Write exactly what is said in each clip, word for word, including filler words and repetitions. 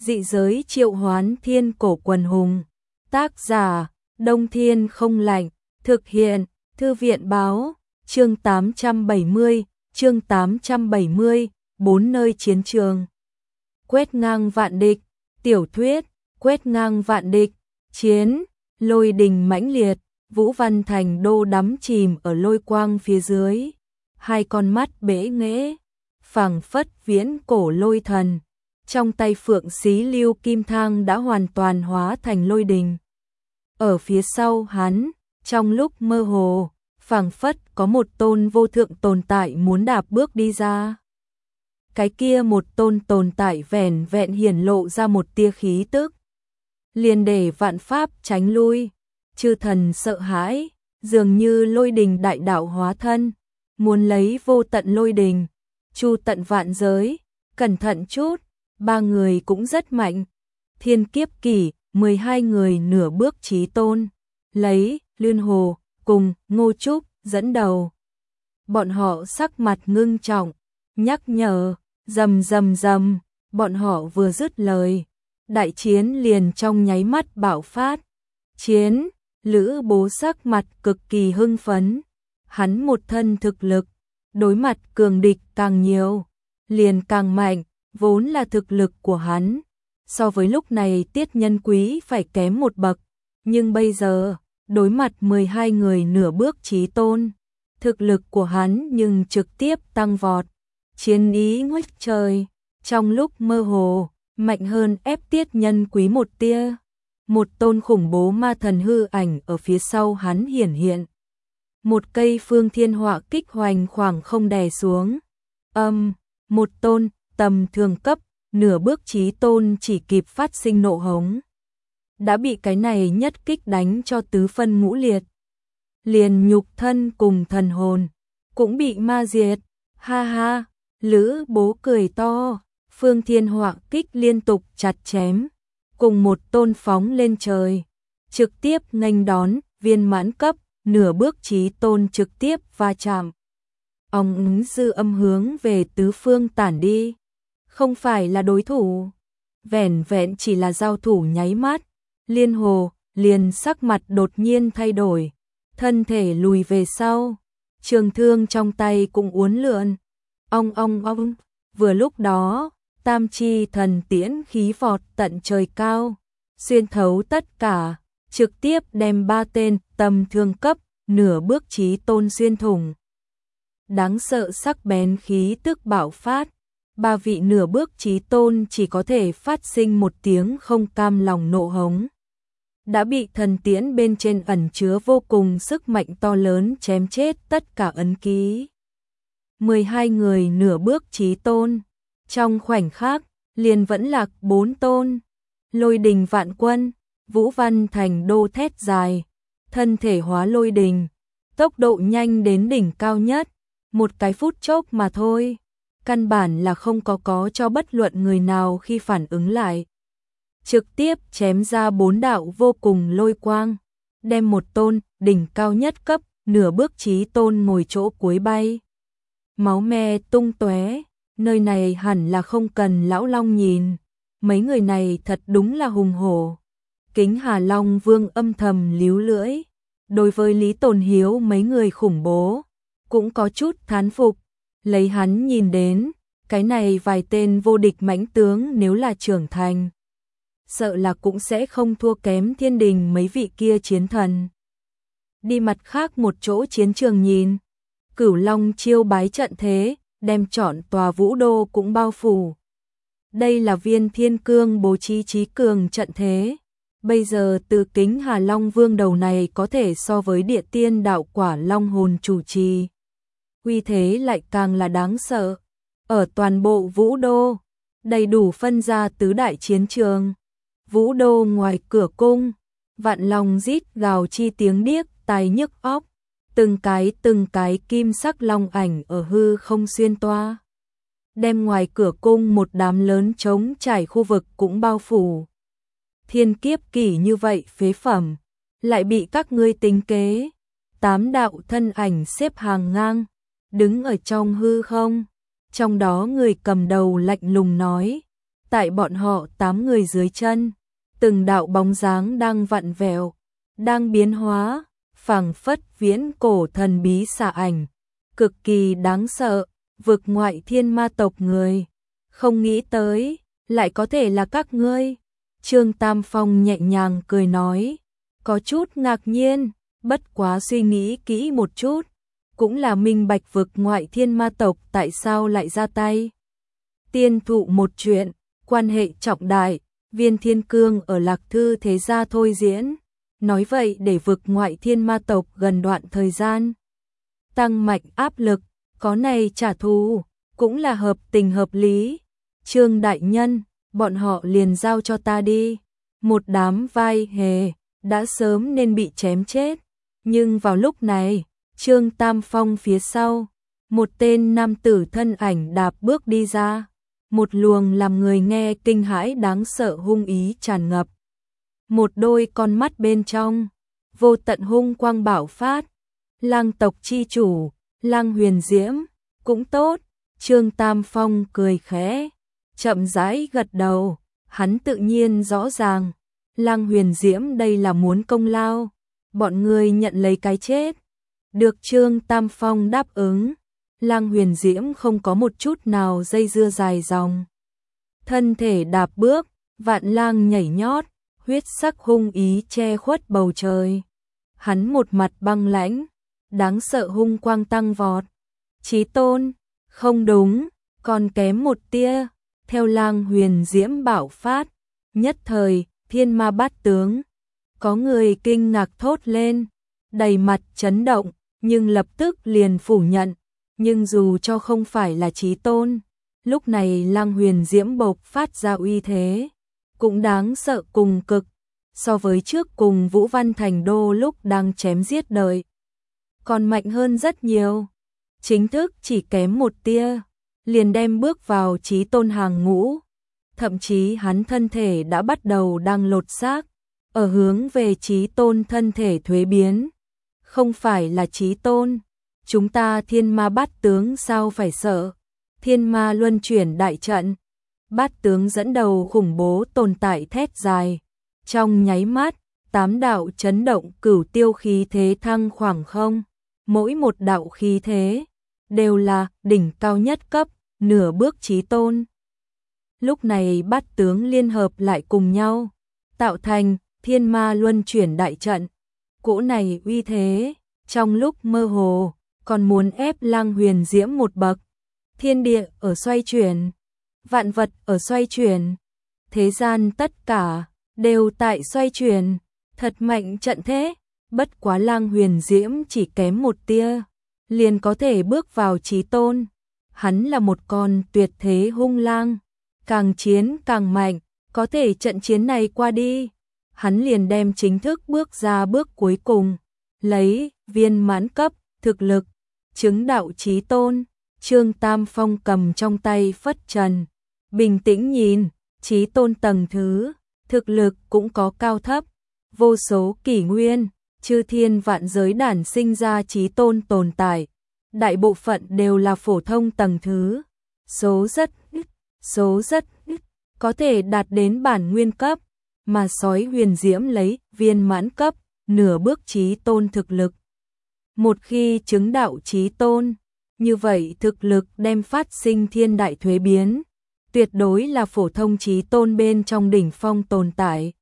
Dị giới triệu hoán thiên cổ quần hùng. Tác giả, Đông Thiên không lạnh. Thực hiện, Thư viện báo. Chương tám trăm bảy mươi, chương tám trăm bảy mươi, bốn nơi chiến trường. Quét ngang vạn địch. Tiểu thuyết, quét ngang vạn địch. Chiến, lôi đình mãnh liệt. Vũ Văn Thành Đô đắm chìm ở lôi quang phía dưới. Hai con mắt bể nghễ, phảng phất viễn cổ lôi thần. Trong tay Phượng Xí Lưu Kim Thang đã hoàn toàn hóa thành lôi đình. Ở phía sau hắn, trong lúc mơ hồ, phảng phất có một tôn vô thượng tồn tại muốn đạp bước đi ra. Cái kia một tôn tồn tại vẻn vẹn hiển lộ ra một tia khí tức, liền để vạn pháp tránh lui. Chư thần sợ hãi, dường như lôi đình đại đạo hóa thân, muốn lấy vô tận lôi đình, chu tận vạn giới. Cẩn thận chút, ba người cũng rất mạnh. Thiên Kiếp Kỷ, mười hai người nửa bước chí tôn, lấy Liên Hồ cùng Ngô Trúc dẫn đầu. Bọn họ sắc mặt ngưng trọng, nhắc nhở, rầm rầm rầm, bọn họ vừa dứt lời, đại chiến liền trong nháy mắt bạo phát. Chiến, Lữ Bố sắc mặt cực kỳ hưng phấn, hắn một thân thực lực, đối mặt cường địch càng nhiều, liền càng mạnh, vốn là thực lực của hắn. So với lúc này Tiết Nhân Quý phải kém một bậc, nhưng bây giờ, đối mặt mười hai người nửa bước chí tôn, thực lực của hắn nhưng trực tiếp tăng vọt. Chiến ý ngút trời, trong lúc mơ hồ, mạnh hơn ép Tiết Nhân Quý một tia. Một tôn khủng bố ma thần hư ảnh ở phía sau hắn hiển hiện. Một cây phương thiên họa kích hoành khoảng không đè xuống. Âm, um, một tôn, tầm thường cấp, nửa bước chí tôn chỉ kịp phát sinh nộ hống. Đã bị cái này nhất kích đánh cho tứ phân ngũ liệt. Liền nhục thân cùng thần hồn, cũng bị ma diệt. Ha ha, Lữ Bố cười to, phương thiên họa kích liên tục chặt chém. Cùng một tôn phóng lên trời, trực tiếp nghênh đón, viên mãn cấp, nửa bước chí tôn trực tiếp va chạm. Ong ứng dư âm hướng về tứ phương tản đi. Không phải là đối thủ, vẻn vẹn chỉ là giao thủ nháy mắt. Liên Hồ liền sắc mặt đột nhiên thay đổi, thân thể lùi về sau, trường thương trong tay cũng uốn lượn. Ong ong ong, vừa lúc đó, tam chi thần tiễn khí vọt tận trời cao, xuyên thấu tất cả, trực tiếp đem ba tên tầm thương cấp, nửa bước chí tôn xuyên thủng. Đáng sợ sắc bén khí tức bạo phát, ba vị nửa bước chí tôn chỉ có thể phát sinh một tiếng không cam lòng nộ hống. Đã bị thần tiễn bên trên ẩn chứa vô cùng sức mạnh to lớn chém chết tất cả ấn ký. mười hai người nửa bước chí tôn, trong khoảnh khắc, liền vẫn lạc bốn tôn. Lôi đình vạn quân, Vũ Văn Thành Đô thét dài, thân thể hóa lôi đình, tốc độ nhanh đến đỉnh cao nhất, một cái phút chốc mà thôi, căn bản là không có có cho bất luận người nào khi phản ứng lại. Trực tiếp chém ra bốn đạo vô cùng lôi quang, đem một tôn đỉnh cao nhất cấp, nửa bước chí tôn ngồi chỗ cuối bay. Máu me tung tóe. Nơi này hẳn là không cần lão long nhìn, mấy người này thật đúng là hùng hổ. Kính Hà Long Vương âm thầm líu lưỡi, đối với Lý Tồn Hiếu mấy người khủng bố, cũng có chút thán phục. Lấy hắn nhìn đến, cái này vài tên vô địch mãnh tướng nếu là trưởng thành, sợ là cũng sẽ không thua kém thiên đình mấy vị kia chiến thần. Đi mặt khác một chỗ chiến trường nhìn, Cửu Long chiêu bái trận thế, đem trọn tòa Vũ Đô cũng bao phủ. Đây là Viên Thiên Cương bố trí trí cường trận thế. Bây giờ từ Kính Hà Long Vương đầu này có thể so với Địa Tiên Đạo Quả Long hồn chủ trì. Uy thế lại càng là đáng sợ. Ở toàn bộ Vũ Đô, đầy đủ phân ra tứ đại chiến trường. Vũ Đô ngoài cửa cung, vạn long rít gào chi tiếng điếc tai nhức óc. Từng cái từng cái kim sắc long ảnh ở hư không xuyên toa, đem ngoài cửa cung một đám lớn trống trải khu vực cũng bao phủ. Thiên Kiếp Kỷ như vậy phế phẩm, lại bị các ngươi tính kế. Tám đạo thân ảnh xếp hàng ngang, đứng ở trong hư không. Trong đó người cầm đầu lạnh lùng nói, Tại bọn họ tám người dưới chân, từng đạo bóng dáng đang vặn vẹo, đang biến hóa, phảng phất viễn cổ thần bí xạ ảnh, cực kỳ đáng sợ, vực ngoại thiên ma tộc người. Không nghĩ tới, lại có thể là các ngươi. Trương Tam Phong nhẹ nhàng cười nói, có chút ngạc nhiên, bất quá suy nghĩ kỹ một chút, cũng là minh bạch vực ngoại thiên ma tộc tại sao lại ra tay. Tiên thụ một chuyện, quan hệ trọng đại, Viên Thiên Cương ở Lạc Thư thế gia thôi diễn, nói vậy để vực ngoại thiên ma tộc gần đoạn thời gian tăng mạnh áp lực, có này trả thù, cũng là hợp tình hợp lý. Trương đại nhân, bọn họ liền giao cho ta đi. Một đám vai hề, đã sớm nên bị chém chết. Nhưng vào lúc này, Trương Tam Phong phía sau, một tên nam tử thân ảnh đạp bước đi ra. Một luồng làm người nghe kinh hãi đáng sợ hung ý tràn ngập. Một đôi con mắt bên trong, vô tận hung quang bạo phát. Lang tộc chi chủ, Lang Huyền Diễm, cũng tốt. Trương Tam Phong cười khẽ, chậm rãi gật đầu, hắn tự nhiên rõ ràng, Lang Huyền Diễm đây là muốn công lao, bọn người nhận lấy cái chết. Được Trương Tam Phong đáp ứng, Lang Huyền Diễm không có một chút nào dây dưa dài dòng. Thân thể đạp bước, vạn lang nhảy nhót, huyết sắc hung ý che khuất bầu trời. Hắn một mặt băng lãnh, đáng sợ hung quang tăng vọt. Chí tôn, không đúng, còn kém một tia. Theo Lang Huyền Diễm bạo phát, nhất thời, thiên ma bát tướng. Có người kinh ngạc thốt lên, đầy mặt chấn động, nhưng lập tức liền phủ nhận. Nhưng dù cho không phải là chí tôn, lúc này Lang Huyền Diễm bộc phát ra uy thế, cũng đáng sợ cùng cực, so với trước cùng Vũ Văn Thành Đô lúc đang chém giết đời. Còn mạnh hơn rất nhiều, chính thức chỉ kém một tia, liền đem bước vào chí tôn hàng ngũ. Thậm chí hắn thân thể đã bắt đầu đang lột xác, ở hướng về chí tôn thân thể thuế biến. Không phải là chí tôn, chúng ta thiên ma bát tướng sao phải sợ. Thiên ma luân chuyển đại trận, bát tướng dẫn đầu khủng bố tồn tại thét dài. Trong nháy mắt, tám đạo chấn động cửu tiêu khí thế thăng khoảng không. Mỗi một đạo khí thế, đều là đỉnh cao nhất cấp, nửa bước chí tôn. Lúc này bát tướng liên hợp lại cùng nhau, tạo thành thiên ma luân chuyển đại trận. Cỗ này uy thế, trong lúc mơ hồ, còn muốn ép Lang Huyền Diễm một bậc. Thiên địa ở xoay chuyển, vạn vật ở xoay chuyển, thế gian tất cả đều tại xoay chuyển, thật mạnh trận thế. Bất quá Lang Huyền Diễm chỉ kém một tia, liền có thể bước vào chí tôn. Hắn là một con tuyệt thế hung lang, càng chiến càng mạnh, có thể trận chiến này qua đi, hắn liền đem chính thức bước ra bước cuối cùng, lấy viên mãn cấp thực lực chứng đạo chí tôn. Trương Tam Phong cầm trong tay phất trần, bình tĩnh nhìn, chí tôn tầng thứ, thực lực cũng có cao thấp, vô số kỷ nguyên, chư thiên vạn giới đản sinh ra chí tôn tồn tại, đại bộ phận đều là phổ thông tầng thứ, số rất ít, số rất ít, có thể đạt đến bản nguyên cấp, mà sói Huyền Diễm lấy viên mãn cấp, nửa bước chí tôn thực lực. Một khi chứng đạo chí tôn, như vậy thực lực đem phát sinh thiên đại thuế biến, tuyệt đối là phổ thông chí tôn bên trong đỉnh phong tồn tại.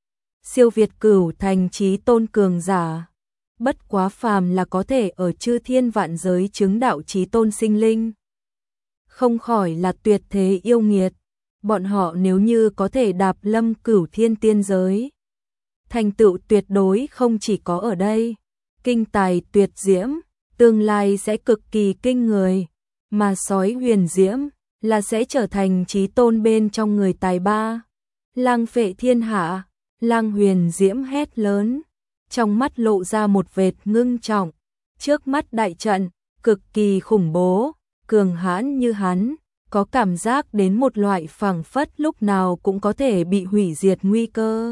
Siêu việt cửu thành chí tôn cường giả, bất quá phàm là có thể ở chư thiên vạn giới chứng đạo chí tôn sinh linh. Không khỏi là tuyệt thế yêu nghiệt, bọn họ nếu như có thể đạp lâm cửu thiên tiên giới, thành tựu tuyệt đối không chỉ có ở đây, kinh tài tuyệt diễm, tương lai sẽ cực kỳ kinh người, mà sói Huyền Diễm là sẽ trở thành chí tôn bên trong người tài ba. Lang phệ thiên hạ, Lang Huyền Diễm hét lớn, trong mắt lộ ra một vệt ngưng trọng, trước mắt đại trận, cực kỳ khủng bố, cường hãn như hắn, có cảm giác đến một loại phảng phất lúc nào cũng có thể bị hủy diệt nguy cơ.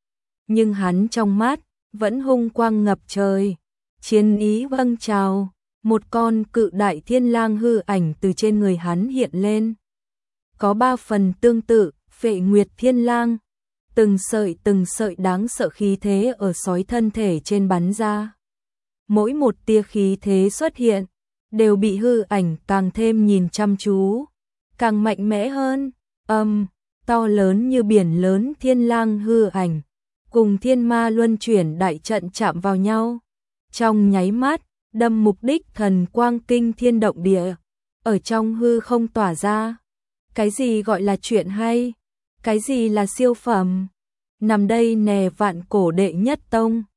Nhưng hắn trong mắt, vẫn hung quang ngập trời, chiến ý vâng trào, một con cự đại thiên lang hư ảnh từ trên người hắn hiện lên. Có ba phần tương tự, Phệ Nguyệt Thiên Lang, từng sợi từng sợi đáng sợ khí thế ở sói thân thể trên bắn ra. Mỗi một tia khí thế xuất hiện, đều bị hư ảnh càng thêm nhìn chăm chú, càng mạnh mẽ hơn. Âm, to lớn như biển lớn thiên lang hư ảnh, cùng thiên ma luân chuyển đại trận chạm vào nhau. Trong nháy mắt, đâm mục đích thần quang kinh thiên động địa, ở trong hư không tỏa ra. Cái gì gọi là chuyện hay? Cái gì là siêu phẩm? Nằm đây nè vạn cổ đệ nhất tông.